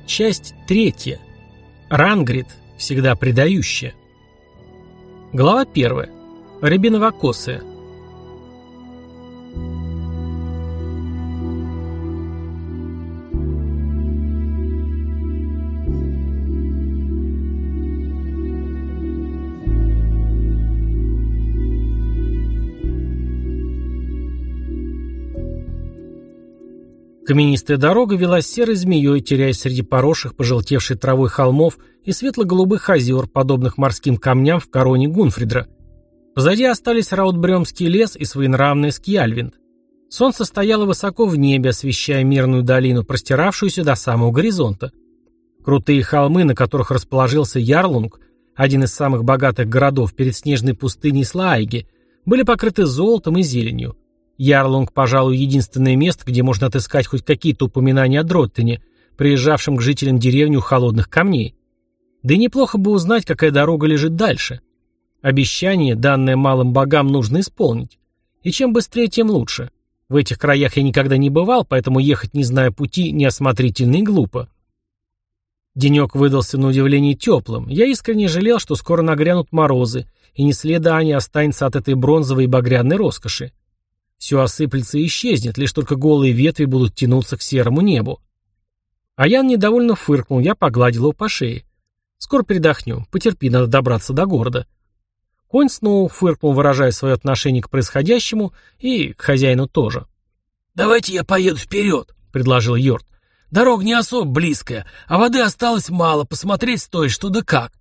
Часть 3. Рангрид, всегда предающая. Глава 1. Рябиновокосая. Каменистая дорога велась серой змеей, теряясь среди поросших пожелтевшей травой холмов и светло-голубых озер, подобных морским камням в короне Гунфридра. Позади остались Раутбрёмский лес и своенравный Скьяльвинд. Солнце стояло высоко в небе, освещая мирную долину, простиравшуюся до самого горизонта. Крутые холмы, на которых расположился Ярлунг, один из самых богатых городов перед снежной пустыней Слааиги, были покрыты золотом и зеленью. Ярлунг, пожалуй, единственное место, где можно отыскать хоть какие-то упоминания о Дроттене, приезжавшем к жителям деревни у холодных камней. Да и неплохо бы узнать, какая дорога лежит дальше. Обещание, данное малым богам, нужно исполнить. И чем быстрее, тем лучше. В этих краях я никогда не бывал, поэтому ехать, не зная пути, неосмотрительно и глупо. Денек выдался на удивление теплым. Я искренне жалел, что скоро нагрянут морозы, и ни следа не останется от этой бронзовой и багряной роскоши. Все осыплется и исчезнет, лишь только голые ветви будут тянуться к серому небу. Аян недовольно фыркнул, я погладил его по шее. Скоро передохнем, потерпи, надо добраться до города. Конь снова фыркнул, выражая свое отношение к происходящему, и к хозяину тоже. «Давайте я поеду вперед», — предложил Йорд. «Дорога не особо близкая, а воды осталось мало, посмотреть стоит что да как».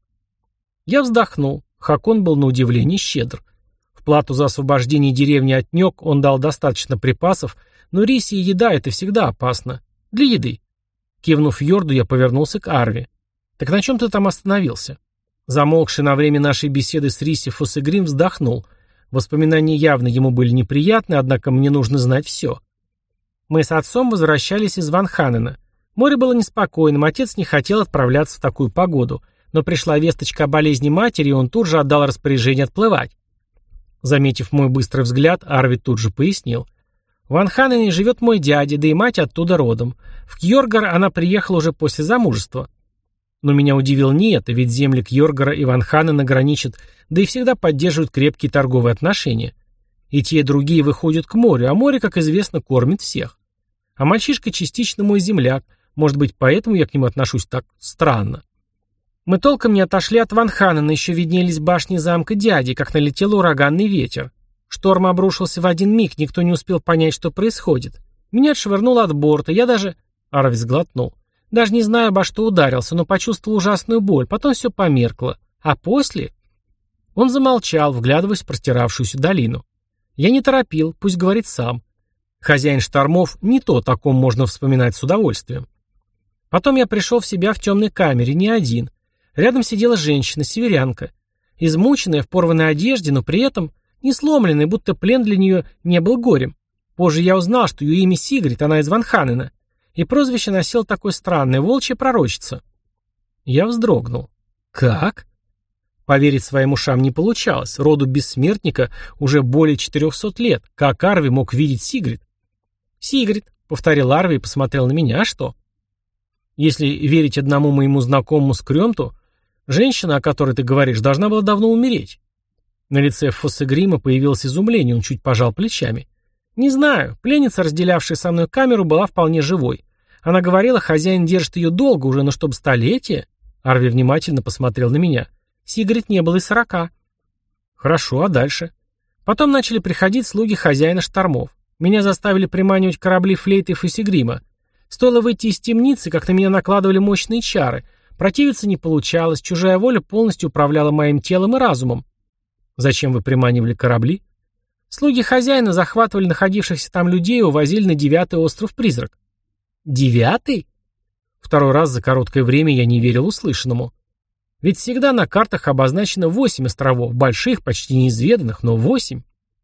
Я вздохнул. Хакон был на удивление щедр. В плату за освобождение деревни от Нёк он дал достаточно припасов, но риси и еда — это всегда опасно. Для еды. Кивнув Йорду, я повернулся к Арве. «Так на чем ты там остановился?» Замолкший на время нашей беседы с Риси Фосегрим вздохнул. Воспоминания явно ему были неприятны, однако мне нужно знать все. Мы с отцом возвращались из Ванханена. Море было неспокойным, отец не хотел отправляться в такую погоду, но пришла весточка о болезни матери, и он тут же отдал распоряжение отплывать. Заметив мой быстрый взгляд, Арви тут же пояснил. В Ванханене живет мой дядя, да и мать оттуда родом. В Кьоргар она приехала уже после замужества. Но меня удивило не это, ведь земли Кьоргара и Ванханена граничат, да и всегда поддерживают крепкие торговые отношения. И те, и другие выходят к морю, а море, как известно, кормит всех. А мальчишка частично мой земляк, может быть, поэтому я к нему отношусь так странно. Мы толком не отошли от Ванханена, еще виднелись башни замка дяди, как налетел ураганный ветер. Шторм обрушился в один миг, никто не успел понять, что происходит. Меня отшвырнуло от борта, я даже... Арви сглотнул. Даже не знаю, обо что ударился, но почувствовал ужасную боль, потом все померкло. А после... Он замолчал, вглядываясь в простиравшуюся долину. Я не торопил, пусть говорит сам. Хозяин штормов не то, о ком можно вспоминать с удовольствием. Потом я пришел в себя в темной камере, не один. Рядом сидела женщина, северянка. Измученная, в порванной одежде, но при этом не сломленная, будто плен для нее не был горем. Позже я узнал, что ее имя Сигрид, она из Ванханена. И прозвище носила такое странное — волчья пророчица. Я вздрогнул. Как? Поверить своим ушам не получалось. Роду бессмертника уже более 400 лет. Как Арви мог видеть Сигрид? «Сигрид», — повторил Арви и посмотрел на меня. А что? Если верить одному моему знакомому Скрёмту, женщина, о которой ты говоришь, должна была давно умереть. На лице Фоссегрима появилось изумление, он чуть пожал плечами. Не знаю, пленница, разделявшая со мной камеру, была вполне живой. Она говорила, хозяин держит ее долго уже, но чтобы столетие. Арви внимательно посмотрел на меня. Сигрид не было и 40. Хорошо, а дальше? Потом начали приходить слуги хозяина штормов. Меня заставили приманивать корабли флейты Фоссегрима. Стоило выйти из темницы, как на меня накладывали мощные чары. Противиться не получалось, чужая воля полностью управляла моим телом и разумом. Зачем вы приманивали корабли? Слуги хозяина захватывали находившихся там людей и увозили на 9-й остров-призрак. 9-й? Второй раз за короткое время я не верил услышанному. Ведь всегда на картах обозначено 8 островов, больших, почти неизведанных, но 8.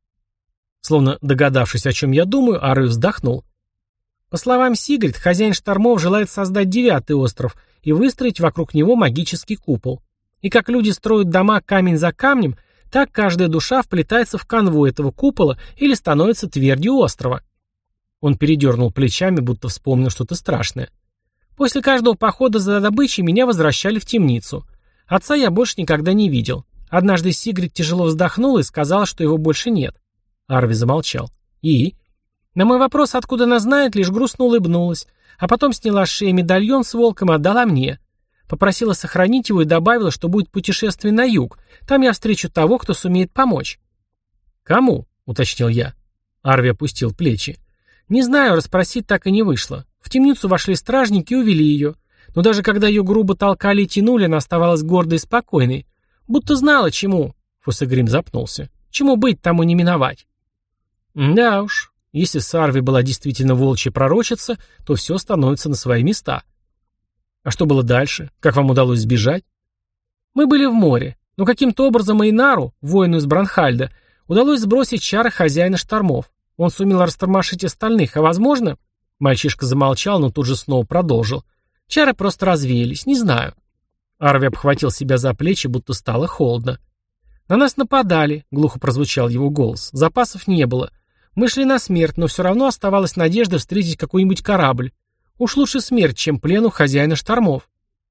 Словно догадавшись, о чем я думаю, Арви вздохнул. По словам Сигрид, хозяин штормов желает создать 9-й остров и выстроить вокруг него магический купол. И как люди строят дома камень за камнем, так каждая душа вплетается в канву этого купола или становится твердью острова. Он передернул плечами, будто вспомнил что-то страшное. После каждого похода за добычей меня возвращали в темницу. Отца я больше никогда не видел. Однажды Сигрид тяжело вздохнула и сказала, что его больше нет. Арви замолчал. И? На мой вопрос, откуда она знает, лишь грустно улыбнулась, а потом сняла с шеи медальон с волком и отдала мне. Попросила сохранить его и добавила, что будет путешествие на юг. Там я встречу того, кто сумеет помочь. «Кому?» — уточнил я. Арви опустил плечи. «Не знаю, расспросить так и не вышло. В темницу вошли стражники и увели ее. Но даже когда ее грубо толкали и тянули, она оставалась гордой и спокойной. Будто знала, чему...» Фусегрим запнулся. «Чему быть, тому не миновать». Да уж, если Сарви была действительно волчья пророчица, то все становится на свои места. А что было дальше? Как вам удалось сбежать? Мы были в море, но каким-то образом Эйнару, воину из Бранхальда, удалось сбросить чары хозяина штормов. Он сумел растормошить остальных, а возможно... Мальчишка замолчал, но тут же снова продолжил. Чары просто развеялись, не знаю. Арви обхватил себя за плечи, будто стало холодно. «На нас нападали», — глухо прозвучал его голос. «Запасов не было. Мы шли на смерть, но все равно оставалась надежда встретить какой-нибудь корабль. Уж лучше смерть, чем плен у хозяина штормов».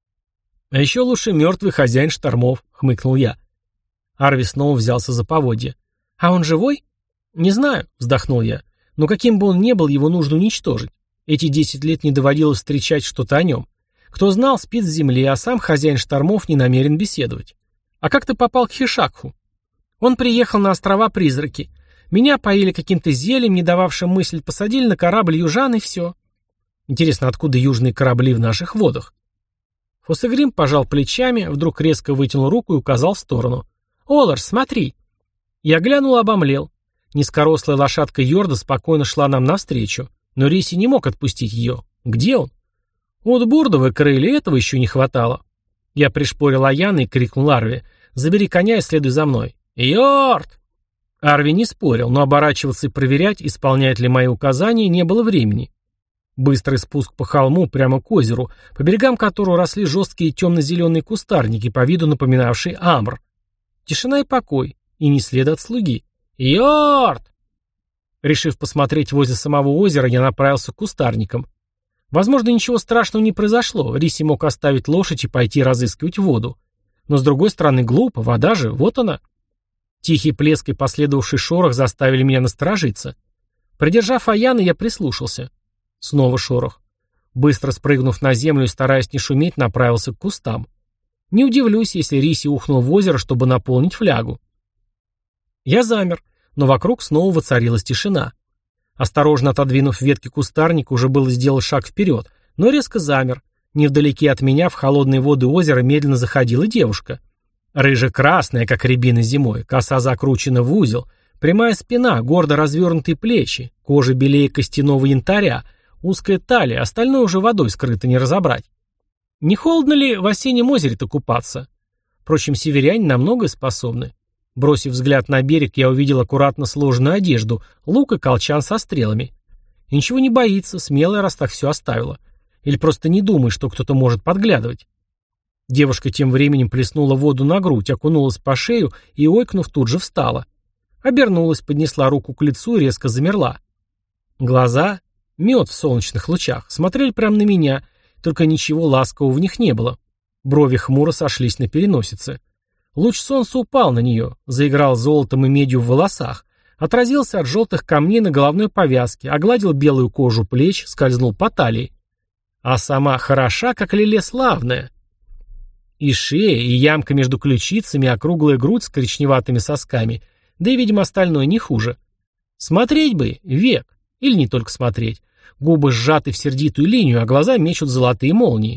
«А еще лучше мертвый хозяин штормов», — хмыкнул я. Арви снова взялся за поводья. «А он живой?» «Не знаю», — вздохнул я. «Но каким бы он ни был, его нужно уничтожить. Эти 10 лет не доводилось встречать что-то о нем. Кто знал, спит в земле, а сам хозяин штормов не намерен беседовать. А как ты попал к Хишакху?» «Он приехал на острова-призраки. Меня поили каким-то зельем, не дававшим мысль, посадили на корабль южан, и все. Интересно, откуда южные корабли в наших водах?» Фусегрим пожал плечами, вдруг резко вытянул руку и указал в сторону. «Оларс, смотри!» Я глянул и обомлел. Низкорослая лошадка Йорда спокойно шла нам навстречу, но Риси не мог отпустить ее. Где он? Вот бурдовые крылья, этого еще не хватало. Я пришпорил Аяна и крикнул Арви: «Забери коня и следуй за мной!» «Йорд!» Арви не спорил, но оборачиваться и проверять, исполняет ли мои указания, не было времени. Быстрый спуск по холму прямо к озеру, по берегам которого росли жесткие темно-зеленые кустарники, по виду напоминавшие амбр. Тишина и покой, и ни следа от слуги. «Йорд!» Решив посмотреть возле самого озера, я направился к кустарникам. Возможно, ничего страшного не произошло, Риси мог оставить лошадь и пойти разыскивать воду. Но с другой стороны, глупо, вода же, вот она. Тихий плеск и последовавший шорох заставили меня насторожиться. Придержав Аяна, я прислушался. Снова шорох. Быстро спрыгнув на землю и стараясь не шуметь, направился к кустам. Не удивлюсь, если Риси ухнул в озеро, чтобы наполнить флягу. Я замер, но вокруг снова воцарилась тишина. Осторожно отодвинув ветки кустарника, уже было сделал шаг вперед, но резко замер. Невдалеке от меня в холодные воды озера медленно заходила девушка. Рыже-красная, как рябина зимой, коса закручена в узел, прямая спина, гордо развернутые плечи, кожа белее костяного янтаря, узкая талия, остальное уже водой скрыто не разобрать. Не холодно ли в осеннем озере-то купаться? Впрочем, северяне на многое способны. Бросив взгляд на берег, я увидел аккуратно сложенную одежду, лук и колчан со стрелами. И ничего не боится, смелая, раз так все оставила. Или просто не думает, что кто-то может подглядывать. Девушка тем временем плеснула воду на грудь, окунулась по шею и, ойкнув, тут же встала. Обернулась, поднесла руку к лицу и резко замерла. Глаза, мед в солнечных лучах, смотрели прямо на меня, только ничего ласкового в них не было. Брови хмуро сошлись на переносице. Луч солнца упал на нее, заиграл золотом и медью в волосах, отразился от желтых камней на головной повязке, огладил белую кожу плеч, скользнул по талии. А сама хороша, как лиле славная. И шея, и ямка между ключицами, округлая грудь с коричневатыми сосками, да и, видимо, остальное не хуже. Смотреть бы, век, или не только смотреть. Губы сжаты в сердитую линию, а глаза мечут золотые молнии.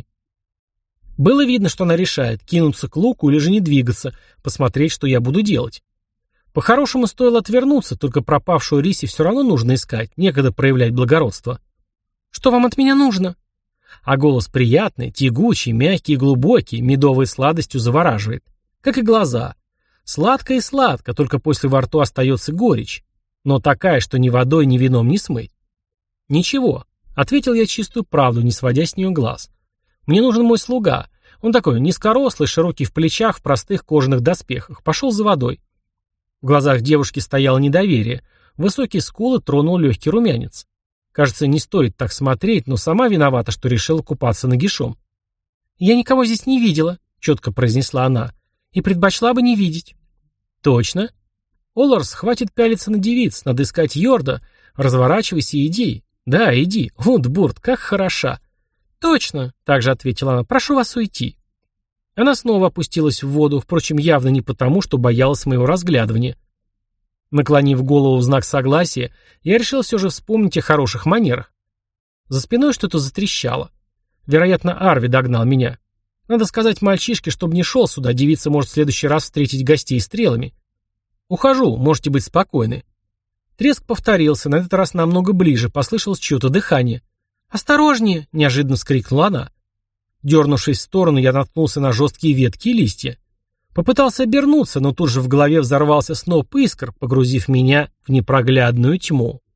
Было видно, что она решает, кинуться к луку или же не двигаться, посмотреть, что я буду делать. По-хорошему стоило отвернуться, только пропавшую Риси все равно нужно искать, некогда проявлять благородство. «Что вам от меня нужно?» А голос приятный, тягучий, мягкий и глубокий, медовой сладостью завораживает. Как и глаза. Сладко и сладко, только после во рту остается горечь. Но такая, что ни водой, ни вином не смыть. «Ничего», — ответил я чистую правду, не сводя с нее глаз. «Мне нужен мой слуга. Он такой низкорослый, широкий в плечах, в простых кожаных доспехах. Пошел за водой». В глазах девушки стояло недоверие. Высокие скулы тронул легкий румянец. Кажется, не стоит так смотреть, но сама виновата, что решила купаться нагишом. «Я никого здесь не видела», — четко произнесла она, — «и предпочла бы не видеть». «Точно?» «Оларс, хватит пялиться на девиц, надо искать Йорда. Разворачивайся и иди». «Да, иди. Вундбурт, как хороша». «Точно», — также ответила она, — «прошу вас уйти». Она снова опустилась в воду, впрочем, явно не потому, что боялась моего разглядывания. Наклонив голову в знак согласия, я решил все же вспомнить о хороших манерах. За спиной что-то затрещало. Вероятно, Арви догнал меня. Надо сказать мальчишке, чтобы не шел сюда, девица может в следующий раз встретить гостей стрелами. «Ухожу, можете быть спокойны». Треск повторился, на этот раз намного ближе, послышалось чье-то дыхание. «Осторожнее!» — неожиданно вскрикнула она. Дернувшись в сторону, я наткнулся на жесткие ветки и листья. Попытался обернуться, но тут же в голове взорвался сноп искр, погрузив меня в непроглядную тьму.